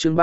chương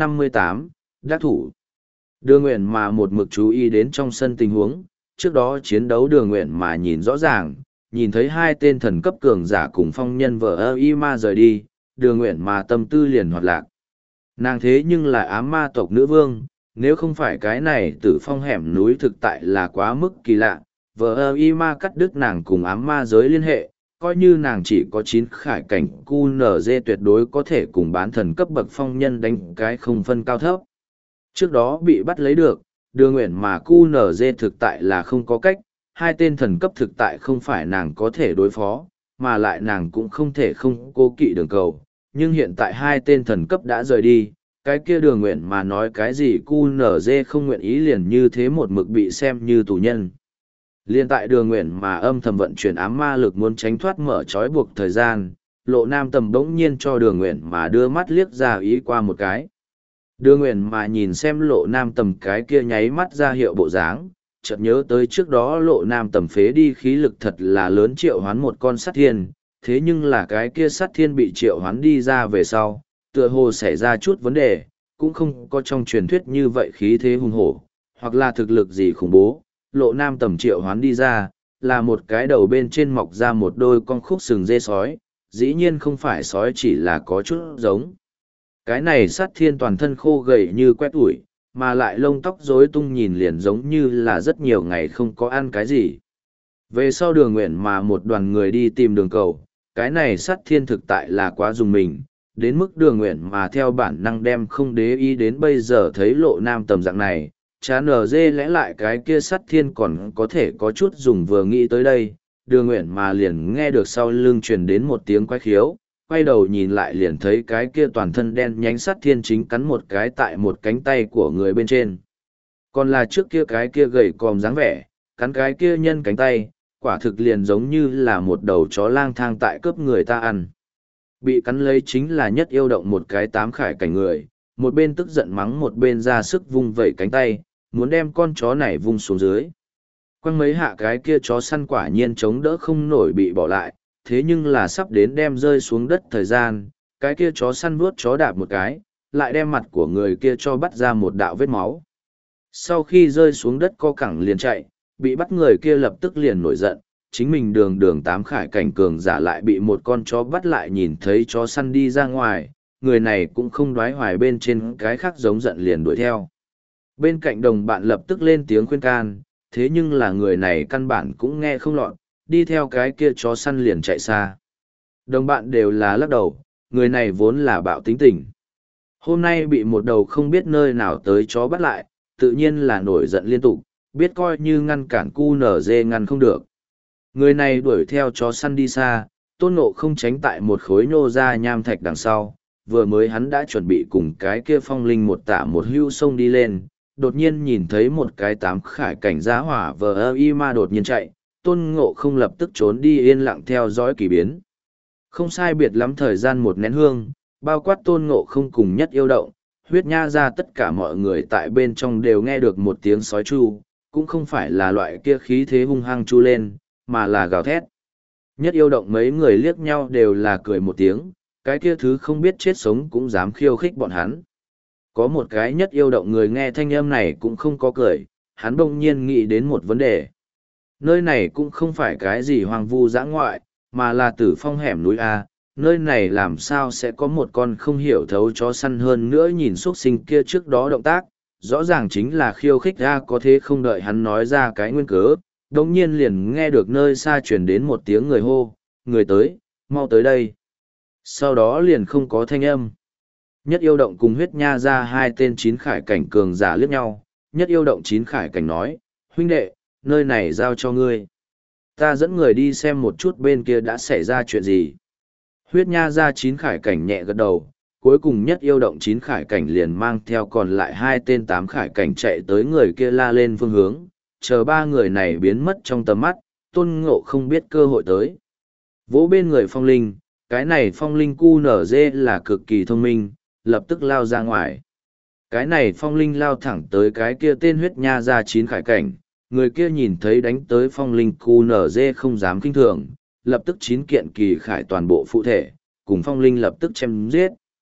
358, đắc thủ. Đường Nguyện mà một mực chú ý đến trong sân tình huống, trước đó chiến đấu Đường Nguyện mà nhìn rõ ràng, nhìn thấy hai tên thần cấp cường giả cùng phong nhân vợ ơ y ma rời đi, Đường Nguyện mà tâm tư liền hoạt lạc. Nàng thế nhưng là ám ma tộc nữ vương, nếu không phải cái này tử phong hẻm núi thực tại là quá mức kỳ lạ, vợ ơ y ma cắt đứt nàng cùng ám ma giới liên hệ, coi như nàng chỉ có 9 khải cảnh QNZ tuyệt đối có thể cùng bán thần cấp bậc phong nhân đánh cái không phân cao thấp. Trước đó bị bắt lấy được, Đường Nguyện mà QNZ thực tại là không có cách, hai tên thần cấp thực tại không phải nàng có thể đối phó, mà lại nàng cũng không thể không cố kỵ đường cầu. Nhưng hiện tại hai tên thần cấp đã rời đi, cái kia Đường Nguyện mà nói cái gì QNZ không nguyện ý liền như thế một mực bị xem như tù nhân. Liên tại Đường Nguyện mà âm thầm vận chuyển ám ma lực muốn tránh thoát mở trói buộc thời gian, Lộ Nam Tầm bỗng nhiên cho Đường Nguyện mà đưa mắt liếc ra ý qua một cái. Đường Nguyện mà nhìn xem Lộ Nam Tầm cái kia nháy mắt ra hiệu bộ dáng, chợt nhớ tới trước đó Lộ Nam Tầm phế đi khí lực thật là lớn triệu hoán một con sắt thiên, thế nhưng là cái kia sắt thiên bị triệu hoán đi ra về sau, tựa hồ xảy ra chút vấn đề, cũng không có trong truyền thuyết như vậy khí thế hùng hổ, hoặc là thực lực gì khủng bố. Lộ Nam Tầm triệu hoán đi ra, là một cái đầu bên trên mọc ra một đôi con khúc sừng dê sói, dĩ nhiên không phải sói chỉ là có chút giống. Cái này sát thiên toàn thân khô gầy như quét ủi, mà lại lông tóc rối tung nhìn liền giống như là rất nhiều ngày không có ăn cái gì. Về sau Đường Nguyện mà một đoàn người đi tìm đường cầu, cái này sát thiên thực tại là quá dùng mình, đến mức Đường Nguyện mà theo bản năng đem không để ý đến bây giờ thấy Lộ Nam Tầm dạng này, chán ở dê lẽ lại cái kia sát thiên còn có thể có chút dùng vừa nghĩ tới đây, Đường Nguyện mà liền nghe được sau lưng truyền đến một tiếng quái khiếu, quay đầu nhìn lại liền thấy cái kia toàn thân đen nhánh sát thiên chính cắn một cái tại một cánh tay của người bên trên. Còn là trước kia cái kia gầy còm dáng vẻ, cắn cái kia nhân cánh tay, quả thực liền giống như là một đầu chó lang thang tại cướp người ta ăn. Bị cắn lấy chính là Nhất Yêu Động một cái 8 khải cảnh người, một bên tức giận mắng một bên ra sức vung vẩy cánh tay, muốn đem con chó này vung xuống dưới. Quăng mấy hạ cái kia chó săn quả nhiên chống đỡ không nổi bị bỏ lại, thế nhưng là sắp đến đem rơi xuống đất thời gian, cái kia chó săn vuốt chó đạp một cái, lại đem mặt của người kia cho bắt ra một đạo vết máu. Sau khi rơi xuống đất co cẳng liền chạy, bị bắt người kia lập tức liền nổi giận, chính mình đường 8 khải cảnh cường giả lại bị một con chó bắt lại nhìn thấy chó săn đi ra ngoài, người này cũng không đoái hoài bên trên cái khác giống giận liền đuổi theo. Bên cạnh đồng bạn lập tức lên tiếng khuyên can, thế nhưng là người này căn bản cũng nghe không lọt, đi theo cái kia chó săn liền chạy xa. Đồng bạn đều là lắc đầu, người này vốn là bạo tính tình. Hôm nay bị một đầu không biết nơi nào tới chó bắt lại, tự nhiên là nổi giận liên tục, biết coi như ngăn cản QNZ ngăn không được. Người này đuổi theo chó săn đi xa, Tôn Ngộ không tránh tại một khối nhô ra nham thạch đằng sau, vừa mới hắn đã chuẩn bị cùng cái kia phong linh một tả một hưu sông đi lên, đột nhiên nhìn thấy một cái 8 khải cảnh giá hỏa vờ ơ y ma đột nhiên chạy, Tôn Ngộ không lập tức trốn đi yên lặng theo dõi kỳ biến. Không sai biệt lắm thời gian một nén hương, bao quát Tôn Ngộ không cùng Nhất Yêu Động, Huyết Nha ra tất cả mọi người tại bên trong đều nghe được một tiếng sói chu, cũng không phải là loại kia khí thế hung hăng chu lên, mà là gào thét. Nhất Yêu Động mấy người liếc nhau đều là cười một tiếng, cái kia thứ không biết chết sống cũng dám khiêu khích bọn hắn. Có một cái Nhất Yêu Động người nghe thanh âm này cũng không có cười, hắn bỗng nhiên nghĩ đến một vấn đề. Nơi này cũng không phải cái gì hoang vu dã ngoại, mà là Tử Phong hẻm núi A, nơi này làm sao sẽ có một con không hiểu thấu chó săn hơn nữa nhìn xuất sinh kia trước đó động tác, rõ ràng chính là khiêu khích A, có thế không đợi hắn nói ra cái nguyên cớ, đồng nhiên liền nghe được nơi xa chuyển đến một tiếng người hô, người tới, mau tới đây. Sau đó liền không có thanh âm. Nhất Yêu Động cùng Huyết Nha ra hai tên 9 khải cảnh cường giả liếc nhau, Nhất Yêu Động 9 khải cảnh nói, huynh đệ, nơi này giao cho ngươi. Ta dẫn người đi xem một chút bên kia đã xảy ra chuyện gì. Huyết Nha ra 9 khải cảnh nhẹ gật đầu, cuối cùng Nhất Yêu Động 9 khải cảnh liền mang theo còn lại hai tên 8 khải cảnh chạy tới người kia la lên phương hướng, chờ ba người này biến mất trong tầm mắt, Tôn Ngộ không biết cơ hội tới. Vỗ bên người phong linh, cái này phong linh QNZ là cực kỳ thông minh, lập tức lao ra ngoài. Cái này phong linh lao thẳng tới cái kia tên Huyết Nha ra 9 khải cảnh, người kia nhìn thấy đánh tới phong linh QNZ không dám kinh thường, lập tức 9 kiện kỳ khải toàn bộ phụ thể, cùng phong linh lập tức chém giết.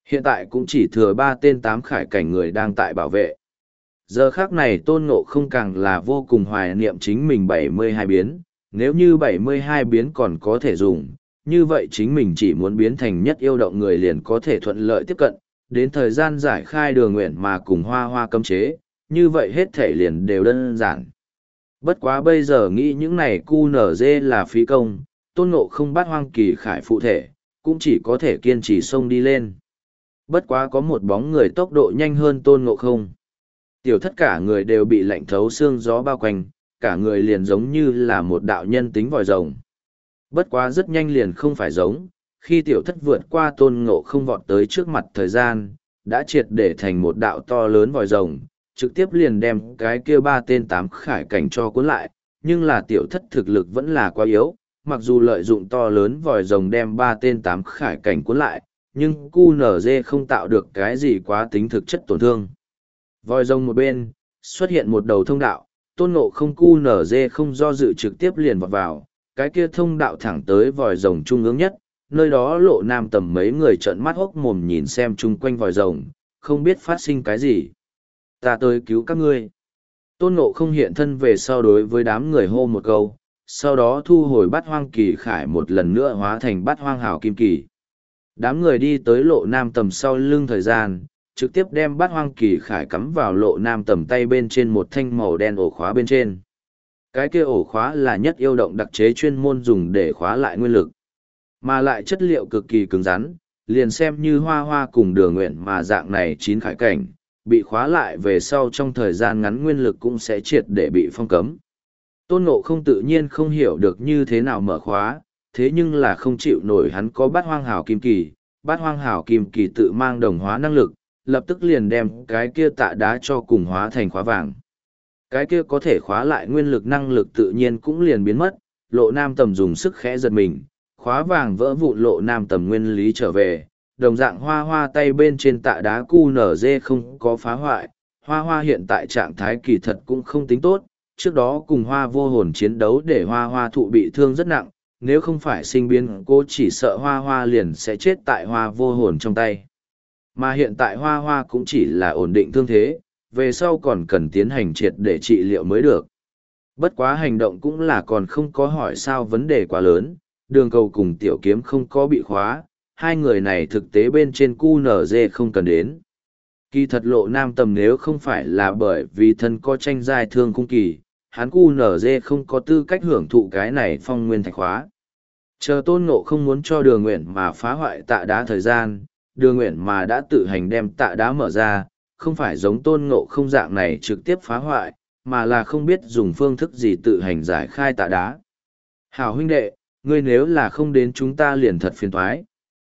Hiện tại cũng chỉ thừa 3 tên 8 khải cảnh người đang tại bảo vệ. Giờ khác này Tôn Ngộ không càng là vô cùng hoài niệm chính mình 72 biến, nếu như 72 biến còn có thể dùng, như vậy chính mình chỉ muốn biến thành nhất yêu động người liền có thể thuận lợi tiếp cận, đến thời gian giải khai đường nguyện mà cùng hoa hoa cấm chế, như vậy hết thể liền đều đơn giản. Bất quá bây giờ nghĩ những này QNZ là phí công, Tôn Ngộ không bắt Hoang Kỳ Khải phụ thể, cũng chỉ có thể kiên trì xông đi lên. Bất quá có một bóng người tốc độ nhanh hơn Tôn Ngộ không. Tiểu thất cả người đều bị lạnh thấu xương gió bao quanh, cả người liền giống như là một đạo nhân tính vòi rồng. Bất quá rất nhanh liền không phải giống, khi tiểu thất vượt qua Tôn Ngộ không vọt tới trước mặt thời gian, đã triệt để thành một đạo to lớn vòi rồng, trực tiếp liền đem cái kia 3 tên 8 khải cảnh cho cuốn lại, nhưng là tiểu thất thực lực vẫn là quá yếu, mặc dù lợi dụng to lớn vòi rồng đem 3 tên 8 khải cảnh cuốn lại, nhưng QNZ không tạo được cái gì quá tính thực chất tổn thương. Vòi rồng một bên, xuất hiện một đầu thông đạo, Tôn Ngộ không QNZ không do dự trực tiếp liền vọt vào, cái kia thông đạo thẳng tới vòi rồng trung ương nhất, nơi đó Lộ Nam Tầm mấy người trợn mắt hốc mồm nhìn xem chung quanh vòi rồng, không biết phát sinh cái gì. Ta tới cứu các ngươi. Tôn Ngộ không hiện thân về sau đối với đám người hô một câu, sau đó thu hồi Bát Hoang Kỳ Khải một lần nữa hóa thành Bát Hoang Hảo Kim Kỳ. Đám người đi tới Lộ Nam Tầm sau lưng thời gian, trực tiếp đem Bát Hoang Kỳ Khải cắm vào Lộ Nam Tầm tay bên trên một thanh màu đen ổ khóa bên trên. Cái kia ổ khóa là nhất yêu động đặc chế chuyên môn dùng để khóa lại nguyên lực, mà lại chất liệu cực kỳ cứng rắn, liền xem như hoa hoa cùng Đường Nguyện mà dạng này 9 khải cảnh, bị khóa lại về sau trong thời gian ngắn nguyên lực cũng sẽ triệt để bị phong cấm. Tôn Ngộ không tự nhiên không hiểu được như thế nào mở khóa, thế nhưng là không chịu nổi hắn có Bát Hoang Hảo Kim Kỳ, Bát Hoang Hảo Kim Kỳ tự mang đồng hóa năng lực, lập tức liền đem cái kia tạ đá cho cùng hóa thành khóa vàng. Cái kia có thể khóa lại nguyên lực năng lực tự nhiên cũng liền biến mất, Lộ Nam Tầm dùng sức khẽ giật mình, khóa vàng vỡ vụn Lộ Nam Tầm nguyên lý trở về, đồng dạng hoa hoa tay bên trên tạ đá QNZ không có phá hoại, hoa hoa hiện tại trạng thái kỳ thật cũng không tính tốt, trước đó cùng hoa vô hồn chiến đấu để hoa hoa thụ bị thương rất nặng, nếu không phải sinh biến cô chỉ sợ hoa hoa liền sẽ chết tại hoa vô hồn trong tay. Mà hiện tại hoa hoa cũng chỉ là ổn định thương thế, về sau còn cần tiến hành triệt để trị liệu mới được. Bất quá hành động cũng là còn không có hỏi sao vấn đề quá lớn, Đường Cầu cùng Tiểu Kiếm không có bị khóa, hai người này thực tế bên trên QNZ không cần đến. Kỳ thật Lộ Nam Tầm nếu không phải là bởi vì thân có tranh giai thương cung kỳ, hắn QNZ không có tư cách hưởng thụ cái này phong nguyên thạch khóa. Chờ Tôn Ngộ không muốn cho Đường Nguyện mà phá hoại tạ đá thời gian, Đường Nguyện mà đã tự hành đem tạ đá mở ra, không phải giống Tôn Ngộ không dạng này trực tiếp phá hoại, mà là không biết dùng phương thức gì tự hành giải khai tạ đá. Hảo huynh đệ, ngươi nếu là không đến chúng ta liền thật phiền toái.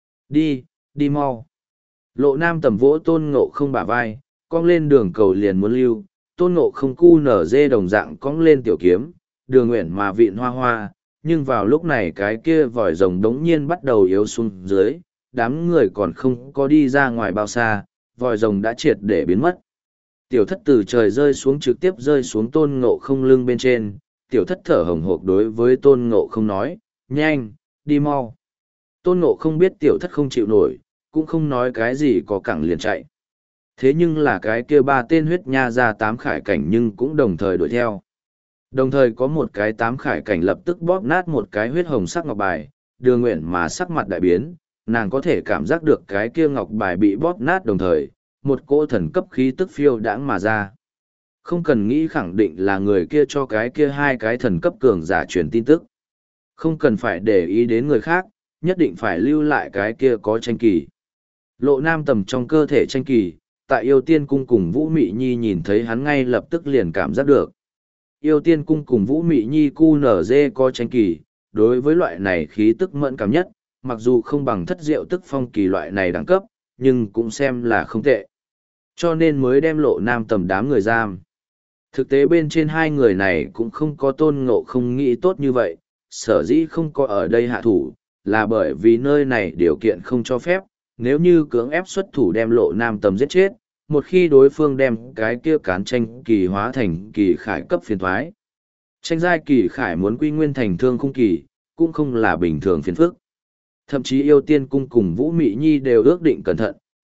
Đi, đi mau. Lộ Nam Tầm vỗ Tôn Ngộ không bả vai, cong lên Đường Cầu liền muốn lưu, Tôn Ngộ không QNZ đồng dạng cong lên Tiểu Kiếm, Đường Nguyện mà vịn hoa hoa, nhưng vào lúc này cái kia vòi rồng đống nhiên bắt đầu yếu xuống dưới, đám người còn không có đi ra ngoài bao xa, vòi rồng đã triệt để biến mất. Tiểu thất từ trời rơi xuống trực tiếp rơi xuống Tôn Ngộ không lưng bên trên, tiểu thất thở hồng hộc đối với Tôn Ngộ không nói, nhanh, đi mau. Tôn Ngộ không biết tiểu thất không chịu nổi, cũng không nói cái gì có cẳng liền chạy. Thế nhưng là cái kia 3 tên huyết nha ra 8 khải cảnh nhưng cũng đồng thời đuổi theo. Đồng thời có một cái 8 khải cảnh lập tức bóp nát một cái huyết hồng sắc ngọc bài, Đường Nguyện mà sắc mặt đại biến, nàng có thể cảm giác được cái kia ngọc bài bị bóp nát đồng thời, một cỗ thần cấp khí tức phiêu đãng mà ra. Không cần nghĩ khẳng định là người kia cho cái kia 2 cái thần cấp cường giả truyền tin tức. Không cần phải để ý đến người khác, nhất định phải lưu lại cái kia có tranh kỳ. Lộ Nam Tầm trong cơ thể tranh kỳ, tại Yêu Tiên Cung cùng Vũ Mị Nhi nhìn thấy hắn ngay lập tức liền cảm giác được. Yêu Tiên Cung cùng Vũ Mị Nhi QNZ có tranh kỳ, đối với loại này khí tức mẫn cảm nhất, mặc dù không bằng Thất Diệu Tức Phong kỳ loại này đẳng cấp, nhưng cũng xem là không tệ. Cho nên mới đem Lộ Nam Tầm đám người giam. Thực tế bên trên hai người này cũng không có Tôn Ngộ không nghĩ tốt như vậy, sở dĩ không có ở đây hạ thủ, là bởi vì nơi này điều kiện không cho phép, nếu như cưỡng ép xuất thủ đem Lộ Nam Tầm giết chết, một khi đối phương đem cái kia cán tranh kỳ hóa thành kỳ khải cấp phiền thoái. Tranh giai kỳ khải muốn quy nguyên thành thương khung kỳ, cũng không là bình thường phiền phức. Thậm chí Yêu Tiên Cung cùng Vũ Mị Nhi đều ước định cẩn thận,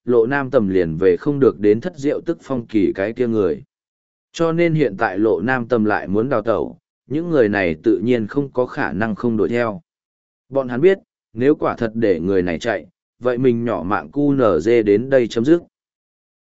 lộ nam tầm liền về không được đến thất diệu tức phong kỳ cái kia người. Cho nên hiện tại lộ nam tầm lại muốn đào tẩu, những người này tự nhiên không có khả năng không đuổi theo. Bọn hắn biết, nếu quả thật để người này chạy, vậy mình nhỏ mạng cu nở dê đến đây chấm dứt.